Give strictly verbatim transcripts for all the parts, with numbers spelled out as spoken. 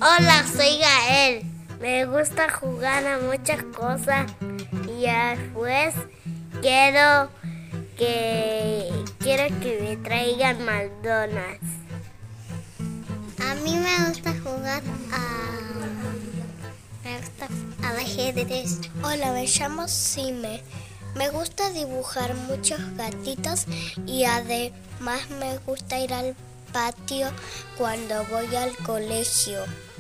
Hola, soy Gael. Me gusta jugar a muchas cosas y después quiero que quiero que me traigan McDonald's. A mí me gusta jugar a me gusta al ajedrez. Hola, me llamo Sime. Me gusta dibujar muchos gatitos y además me gusta ir al patio cuando voy al colegio.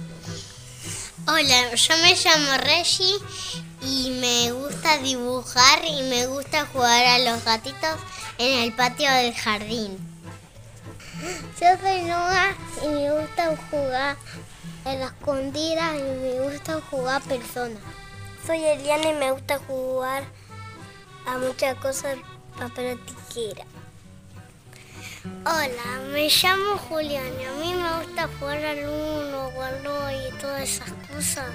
Hola, yo me llamo Reggie y me gusta dibujar y me gusta jugar a los gatitos en el patio del jardín. Yo soy Noah y me gusta jugar en la escondida y me gusta jugar a personas. Soy Eliana y me gusta jugar a muchas cosas, papel o tijera. Hola, me llamo Julián y a mí me gusta jugar al uno, al dos y todas esas cosas.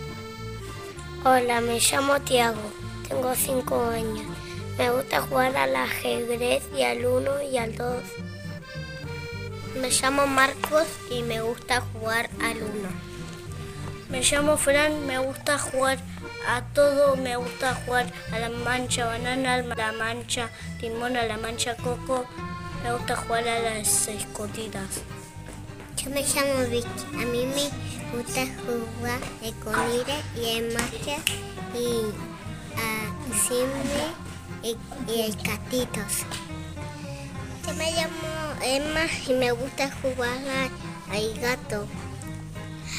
Hola, me llamo Tiago, tengo cinco años. Me gusta jugar al ajedrez y al uno y al dos. Me llamo Marcos y me gusta jugar al uno. Me llamo Fran, me gusta jugar a todo, me gusta jugar a la mancha banana, a la mancha limón, a la mancha coco. Me gusta jugar a las escondidas. Yo me llamo Vicky. A mí me gusta jugar de escondida y en marcha y a Simbe y, y el gatitos. Yo me llamo Emma y me gusta jugar al gato.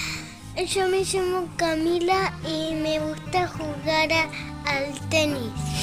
Yo me llamo Camila y me gusta jugar a, al tenis.